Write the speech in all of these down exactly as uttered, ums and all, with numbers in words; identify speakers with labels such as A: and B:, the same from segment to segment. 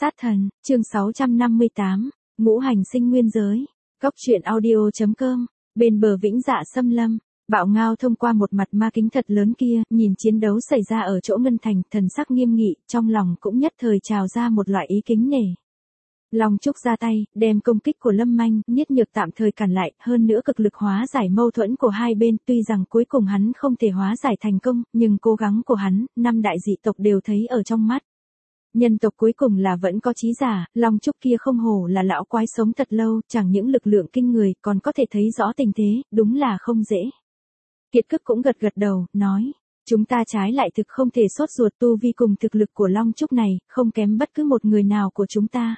A: Sát thần, chương sáu trăm năm mươi tám, ngũ hành sinh nguyên giới. Góc truyện audio chấm com, bên bờ vĩnh dạ xâm lâm, Bạo Ngao thông qua một mặt ma kính thật lớn kia, nhìn chiến đấu xảy ra ở chỗ Ngân Thành, thần sắc nghiêm nghị, trong lòng cũng nhất thời trào ra một loại ý kính nể. Long Trúc ra tay, đem công kích của Lâm Manh, Niết Nhược tạm thời cản lại, hơn nữa cực lực hóa giải mâu thuẫn của hai bên, tuy rằng cuối cùng hắn không thể hóa giải thành công, nhưng cố gắng của hắn, năm đại dị tộc đều thấy ở trong mắt. Nhân tộc cuối cùng là vẫn có trí giả, Long Trúc kia không hổ là lão quái sống thật lâu, chẳng những lực lượng kinh người, còn có thể thấy rõ tình thế, đúng là không dễ. Kiệt Cức cũng gật gật đầu, nói, chúng ta trái lại thực không thể sốt ruột, tu vi cùng thực lực của Long Trúc này, không kém bất cứ một người nào của chúng ta.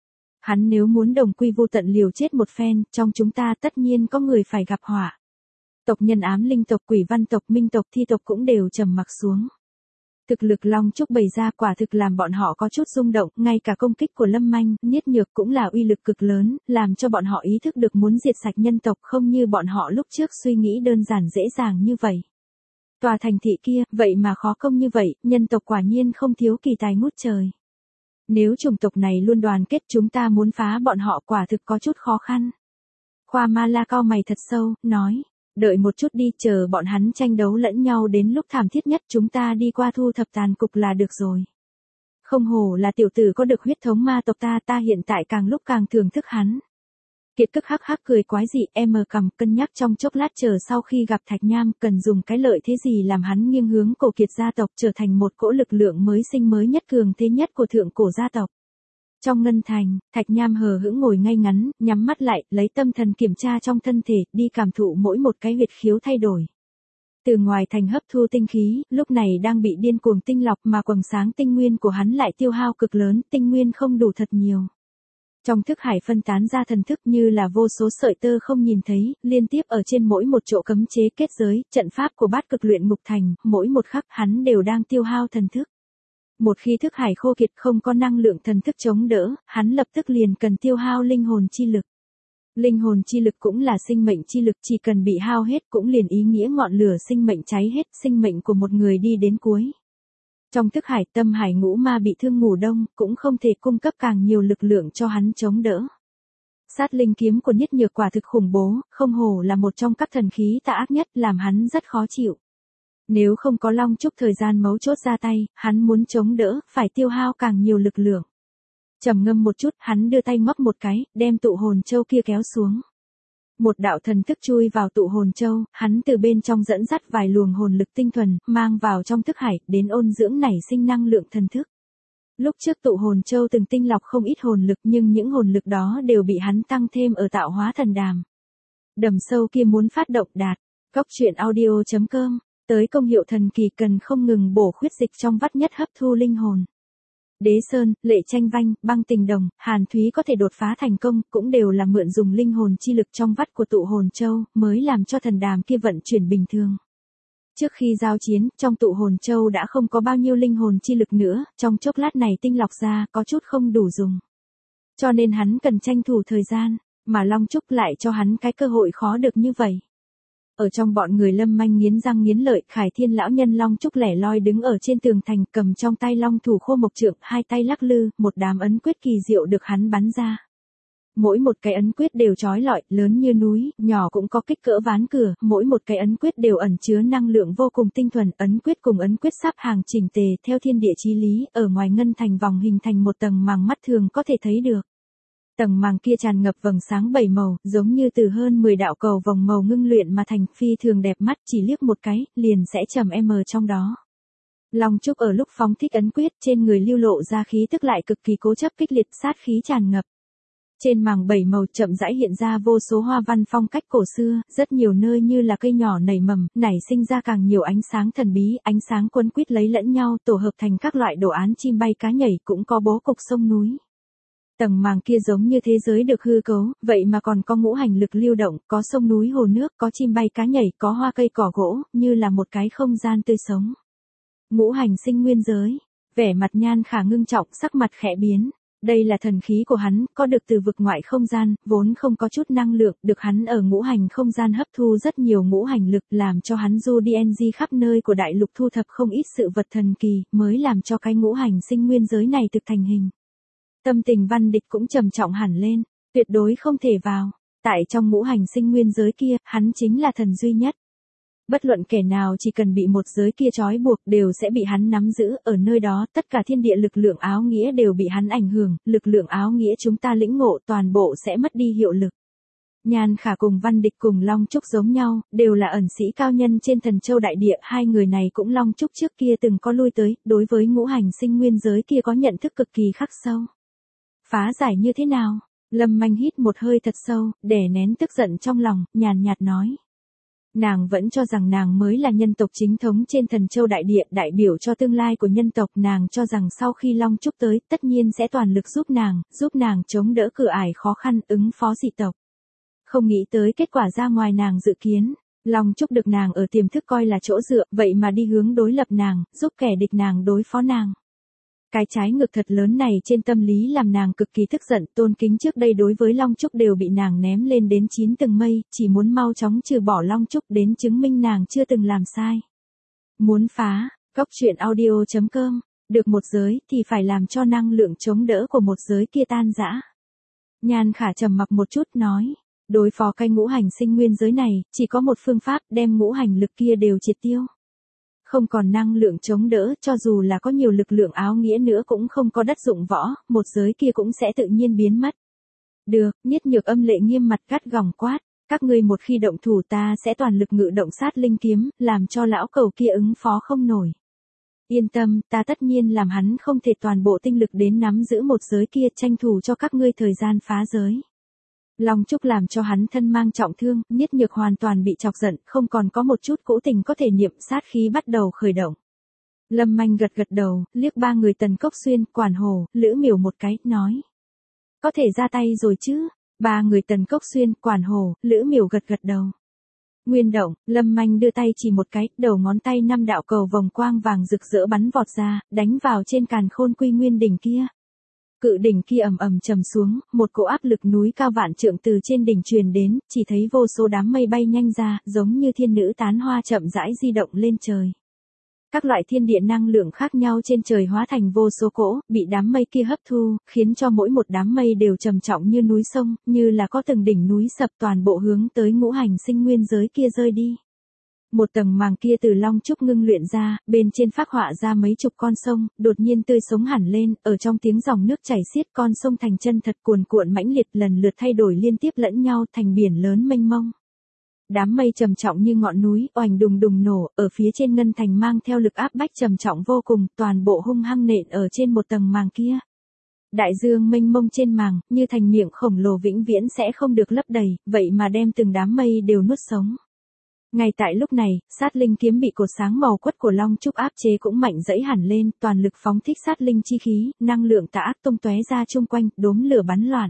A: Hắn nếu muốn đồng quy vô tận liều chết một phen, trong chúng ta tất nhiên có người phải gặp họa. Tộc Nhân Ám Linh tộc, Quỷ Văn tộc, Minh tộc, Thi tộc cũng đều trầm mặc xuống. Thực lực Long Trúc bày ra quả thực làm bọn họ có chút rung động, ngay cả công kích của Lâm Manh, Niết Nhược cũng là uy lực cực lớn, làm cho bọn họ ý thức được muốn diệt sạch nhân tộc, không như bọn họ lúc trước suy nghĩ đơn giản dễ dàng như vậy. Tòa thành thị kia, vậy mà khó công như vậy, nhân tộc quả nhiên không thiếu kỳ tài ngút trời. Nếu chủng tộc này luôn đoàn kết, chúng ta muốn phá bọn họ quả thực có chút khó khăn. Khoa Ma La cau mày thật sâu, nói, đợi một chút đi, chờ bọn hắn tranh đấu lẫn nhau đến lúc thảm thiết nhất, chúng ta đi qua thu thập tàn cục là được rồi. Không hổ là tiểu tử có được huyết thống ma tộc ta, ta hiện tại càng lúc càng thưởng thức hắn. Kiệt Cức hắc hắc cười quái dị, em mờ cầm cân nhắc trong chốc lát, chờ sau khi gặp Thạch Nham, cần dùng cái lợi thế gì làm hắn nghiêng hướng cổ Kiệt gia tộc trở thành một cỗ lực lượng mới sinh mới nhất, cường thế nhất của thượng cổ gia tộc. Trong Ngân Thành, Thạch Nham hờ hững ngồi ngay ngắn, nhắm mắt lại, lấy tâm thần kiểm tra trong thân thể, đi cảm thụ mỗi một cái huyệt khiếu thay đổi. Từ ngoài thành hấp thu tinh khí, lúc này đang bị điên cuồng tinh lọc, mà quầng sáng tinh nguyên của hắn lại tiêu hao cực lớn, tinh nguyên không đủ thật nhiều. Trong thức hải phân tán ra thần thức như là vô số sợi tơ không nhìn thấy, liên tiếp ở trên mỗi một chỗ cấm chế kết giới, trận pháp của Bát Cực Luyện Ngục Thành, mỗi một khắc hắn đều đang tiêu hao thần thức. Một khi thức hải khô kiệt không có năng lượng thần thức chống đỡ, hắn lập tức liền cần tiêu hao linh hồn chi lực. Linh hồn chi lực cũng là sinh mệnh chi lực, chỉ cần bị hao hết cũng liền ý nghĩa ngọn lửa sinh mệnh cháy hết, sinh mệnh của một người đi đến cuối. Trong thức hải, tâm hải ngũ ma bị thương ngủ đông, cũng không thể cung cấp càng nhiều lực lượng cho hắn chống đỡ. Sát linh kiếm của Niết Nhược quả thực khủng bố, không hổ là một trong các thần khí tà ác nhất, làm hắn rất khó chịu. Nếu không có Long Trúc thời gian mấu chốt ra tay, hắn muốn chống đỡ, phải tiêu hao càng nhiều lực lượng. Trầm ngâm một chút, hắn đưa tay ngóc một cái, đem tụ hồn châu kia kéo xuống. Một đạo thần thức chui vào tụ hồn châu, hắn từ bên trong dẫn dắt vài luồng hồn lực tinh thuần, mang vào trong thức hải, đến ôn dưỡng nảy sinh năng lượng thần thức. Lúc trước tụ hồn châu từng tinh lọc không ít hồn lực, nhưng những hồn lực đó đều bị hắn tăng thêm ở tạo hóa thần đàm. Đầm sâu kia muốn phát động đạt. Góc truyện audio chấm com, tới công hiệu thần kỳ cần không ngừng bổ khuyết dịch trong vắt nhất hấp thu linh hồn. Đế Sơn, Lệ Tranh Vanh, Băng Tình Đồng, Hàn Thúy có thể đột phá thành công, cũng đều là mượn dùng linh hồn chi lực trong vắt của tụ hồn châu, mới làm cho thần đàm kia vận chuyển bình thường. Trước khi giao chiến, trong tụ hồn châu đã không có bao nhiêu linh hồn chi lực nữa, trong chốc lát này tinh lọc ra, có chút không đủ dùng. Cho nên hắn cần tranh thủ thời gian, mà Long Trúc lại cho hắn cái cơ hội khó được như vậy. Ở trong bọn người Lâm Manh nghiến răng nghiến lợi, Khải Thiên lão nhân Long Trúc lẻ loi đứng ở trên tường thành, cầm trong tay Long Thủ Khô Mộc Trượng, hai tay lắc lư, một đám ấn quyết kỳ diệu được hắn bắn ra. Mỗi một cái ấn quyết đều chói lọi, lớn như núi, nhỏ cũng có kích cỡ ván cửa, mỗi một cái ấn quyết đều ẩn chứa năng lượng vô cùng tinh thuần, ấn quyết cùng ấn quyết sắp hàng chỉnh tề theo thiên địa chí lý, ở ngoài Ngân Thành vòng hình thành một tầng màng mắt thường có thể thấy được. Tầng màng kia tràn ngập vầng sáng bảy màu, giống như từ hơn mười đạo cầu vòng màu ngưng luyện mà thành, phi thường đẹp mắt, chỉ liếc một cái, liền sẽ trầm m trong đó. Long Trúc ở lúc phóng thích ấn quyết, trên người lưu lộ ra khí tức lại cực kỳ cố chấp kích liệt, sát khí tràn ngập. Trên màng bảy màu chậm rãi hiện ra vô số hoa văn phong cách cổ xưa, rất nhiều nơi như là cây nhỏ nảy mầm, nảy sinh ra càng nhiều ánh sáng thần bí, ánh sáng quấn quýt lấy lẫn nhau, tổ hợp thành các loại đồ án chim bay cá nhảy, cũng có bố cục sông núi. Tầng màng kia giống như thế giới được hư cấu, vậy mà còn có ngũ hành lực lưu động, có sông núi hồ nước, có chim bay cá nhảy, có hoa cây cỏ gỗ, như là một cái không gian tươi sống. Ngũ hành sinh nguyên giới, vẻ mặt Nhan Khả ngưng trọng, sắc mặt khẽ biến. Đây là thần khí của hắn, có được từ vực ngoại không gian, vốn không có chút năng lượng, được hắn ở ngũ hành không gian hấp thu rất nhiều ngũ hành lực, làm cho hắn du đi en gi khắp nơi của đại lục thu thập không ít sự vật thần kỳ, mới làm cho cái ngũ hành sinh nguyên giới này thực thành hình. Tâm tình Văn Địch cũng trầm trọng hẳn lên, tuyệt đối không thể vào. Tại trong ngũ hành sinh nguyên giới kia, hắn chính là thần duy nhất. Bất luận kẻ nào chỉ cần bị một giới kia trói buộc đều sẽ bị hắn nắm giữ, ở nơi đó tất cả thiên địa lực lượng áo nghĩa đều bị hắn ảnh hưởng, lực lượng áo nghĩa chúng ta lĩnh ngộ toàn bộ sẽ mất đi hiệu lực. Nhan Khả cùng Văn Địch cùng Long Trúc giống nhau, đều là ẩn sĩ cao nhân trên Thần Châu đại địa, hai người này cũng Long Trúc trước kia từng có lui tới, đối với ngũ hành sinh nguyên giới kia có nhận thức cực kỳ khắc sâu. Phá giải như thế nào? Lâm Manh hít một hơi thật sâu, đè nén tức giận trong lòng, nhàn nhạt nói. Nàng vẫn cho rằng nàng mới là nhân tộc chính thống trên Thần Châu đại địa, đại biểu cho tương lai của nhân tộc, nàng cho rằng sau khi Long Trúc tới, tất nhiên sẽ toàn lực giúp nàng, giúp nàng chống đỡ cửa ải khó khăn, ứng phó dị tộc. Không nghĩ tới kết quả ra ngoài nàng dự kiến, Long Trúc được nàng ở tiềm thức coi là chỗ dựa, vậy mà đi hướng đối lập nàng, giúp kẻ địch nàng đối phó nàng. Cái trái ngược thật lớn này trên tâm lý làm nàng cực kỳ tức giận, tôn kính trước đây đối với Long Trúc đều bị nàng ném lên đến chín tầng mây, chỉ muốn mau chóng trừ bỏ Long Trúc đến chứng minh nàng chưa từng làm sai. Muốn phá, góc truyện audio chấm com, được một giới thì phải làm cho năng lượng chống đỡ của một giới kia tan rã. Nhan Khả trầm mặc một chút nói, đối phó cái ngũ hành sinh nguyên giới này, chỉ có một phương pháp, đem ngũ hành lực kia đều triệt tiêu. Không còn năng lượng chống đỡ, cho dù là có nhiều lực lượng áo nghĩa nữa cũng không có đất dụng võ, một giới kia cũng sẽ tự nhiên biến mất. Được, Nhất Nhược Âm lệ nghiêm mặt gắt gỏng quát, các ngươi một khi động thủ ta sẽ toàn lực ngự động sát linh kiếm, làm cho lão cầu kia ứng phó không nổi. Yên tâm, ta tất nhiên làm hắn không thể toàn bộ tinh lực đến nắm giữ một giới kia, tranh thủ cho các ngươi thời gian phá giới. Long Trúc làm cho hắn thân mang trọng thương, Niết Nhược hoàn toàn bị chọc giận, không còn có một chút cũ tình có thể niệm, sát khí bắt đầu khởi động. Lâm Manh gật gật đầu, liếc ba người Tần Cốc Xuyên, Quản Hồ, Lữ Miểu một cái, nói. Có thể ra tay rồi chứ? Ba người Tần Cốc Xuyên, Quản Hồ, Lữ Miểu gật gật đầu. Nguyên động, Lâm Manh đưa tay chỉ một cái, đầu ngón tay năm đạo cầu vòng quang vàng rực rỡ bắn vọt ra, đánh vào trên càn khôn quy nguyên đỉnh kia. Cự đỉnh kia ầm ầm trầm xuống, một cỗ áp lực núi cao vạn trượng từ trên đỉnh truyền đến, chỉ thấy vô số đám mây bay nhanh ra, giống như thiên nữ tán hoa chậm rãi di động lên trời. Các loại thiên địa năng lượng khác nhau trên trời hóa thành vô số cỗ, bị đám mây kia hấp thu, khiến cho mỗi một đám mây đều trầm trọng như núi sông, như là có từng đỉnh núi sập toàn bộ hướng tới ngũ hành sinh nguyên giới kia rơi đi. Một tầng màng kia từ Long Trúc ngưng luyện ra, bên trên phác họa ra mấy chục con sông, đột nhiên tươi sống hẳn lên, ở trong tiếng dòng nước chảy xiết con sông thành chân thật cuồn cuộn mãnh liệt lần lượt thay đổi liên tiếp lẫn nhau thành biển lớn mênh mông. Đám mây trầm trọng như ngọn núi, oành đùng đùng nổ, ở phía trên ngân thành mang theo lực áp bách trầm trọng vô cùng, toàn bộ hung hăng nện ở trên một tầng màng kia. Đại dương mênh mông trên màng, như thành miệng khổng lồ vĩnh viễn sẽ không được lấp đầy, vậy mà đem từng đám mây đều nuốt sống. Ngay tại lúc này, sát linh kiếm bị cột sáng màu quất của Long Trúc áp chế cũng mạnh dẫy hẳn lên, toàn lực phóng thích sát linh chi khí, năng lượng tà ác tung tóe ra chung quanh, đốm lửa bắn loạn.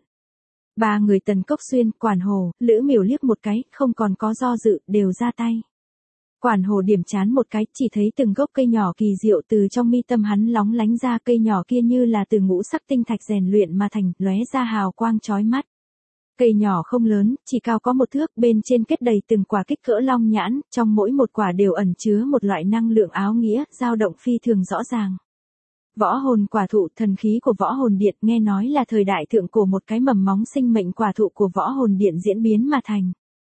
A: Ba người Tần Cốc Xuyên, Quản Hồ, Lữ Miểu liếc một cái, không còn có do dự, đều ra tay. Quản Hồ điểm chán một cái, chỉ thấy từng gốc cây nhỏ kỳ diệu từ trong mi tâm hắn lóng lánh ra, cây nhỏ kia như là từ ngũ sắc tinh thạch rèn luyện mà thành, lóe ra hào quang chói mắt. Cây nhỏ không lớn, chỉ cao có một thước, bên trên kết đầy từng quả kích cỡ long nhãn, trong mỗi một quả đều ẩn chứa một loại năng lượng áo nghĩa, dao động phi thường rõ ràng. Võ hồn quả thụ, thần khí của võ hồn điện, nghe nói là thời đại thượng cổ một cái mầm móng sinh mệnh quả thụ của võ hồn điện diễn biến mà thành.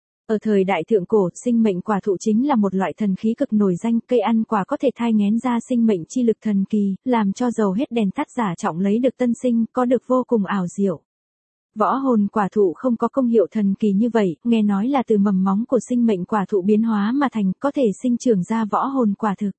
A: Ở thời đại thượng cổ, sinh mệnh quả thụ chính là một loại thần khí cực nổi danh, cây ăn quả có thể thai nghén ra sinh mệnh chi lực thần kỳ, làm cho dầu hết đèn tắt giả trọng lấy được tân sinh, có được vô cùng ảo diệu. Võ hồn quả thụ không có công hiệu thần kỳ như vậy, nghe nói là từ mầm móng của sinh mệnh quả thụ biến hóa mà thành, có thể sinh trưởng ra võ hồn quả thực.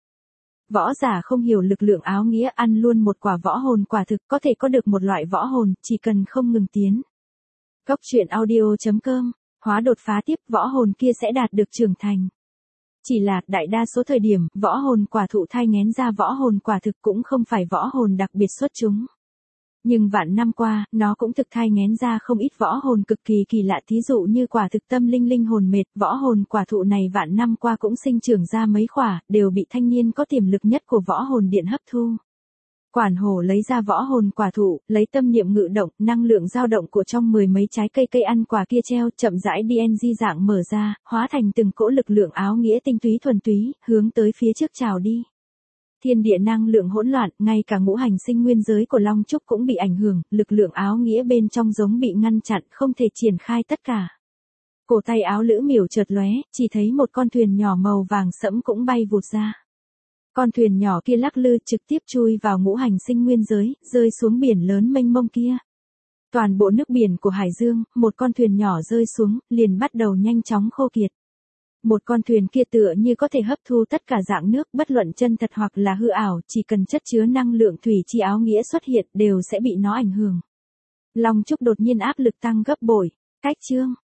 A: Võ giả không hiểu lực lượng áo nghĩa, ăn luôn một quả võ hồn quả thực, có thể có được một loại võ hồn, chỉ cần không ngừng tiến. Góc truyện audio chấm com, hóa đột phá tiếp, võ hồn kia sẽ đạt được trưởng thành. Chỉ là, đại đa số thời điểm, võ hồn quả thụ thai nghén ra võ hồn quả thực cũng không phải võ hồn đặc biệt xuất chúng. Nhưng vạn năm qua, nó cũng thực thai nghén ra không ít võ hồn cực kỳ kỳ lạ, thí dụ như quả thực tâm linh linh hồn mệt, võ hồn quả thụ này vạn năm qua cũng sinh trưởng ra mấy quả, đều bị thanh niên có tiềm lực nhất của võ hồn điện hấp thu. Quản Hồ lấy ra võ hồn quả thụ, lấy tâm niệm ngự động, năng lượng dao động của trong mười mấy trái cây cây ăn quả kia treo, chậm rãi đê en giê dạng mở ra, hóa thành từng cỗ lực lượng áo nghĩa tinh túy thuần túy, hướng tới phía trước trào đi. thiên địa năng lượng hỗn loạn, ngay cả ngũ hành sinh nguyên giới của Long Trúc cũng bị ảnh hưởng, lực lượng áo nghĩa bên trong giống bị ngăn chặn, không thể triển khai tất cả. Cổ tay áo Lữ Miểu chợt lóe, chỉ thấy một con thuyền nhỏ màu vàng sẫm cũng bay vụt ra. Con thuyền nhỏ kia lắc lư trực tiếp chui vào ngũ hành sinh nguyên giới, rơi xuống biển lớn mênh mông kia. Toàn bộ nước biển của Hải Dương, một con thuyền nhỏ rơi xuống, liền bắt đầu nhanh chóng khô kiệt. Một con thuyền kia tựa như có thể hấp thu tất cả dạng nước, bất luận chân thật hoặc là hư ảo, chỉ cần chất chứa năng lượng thủy chi áo nghĩa xuất hiện đều sẽ bị nó ảnh hưởng. Long Trúc đột nhiên áp lực tăng gấp bội. Cách chương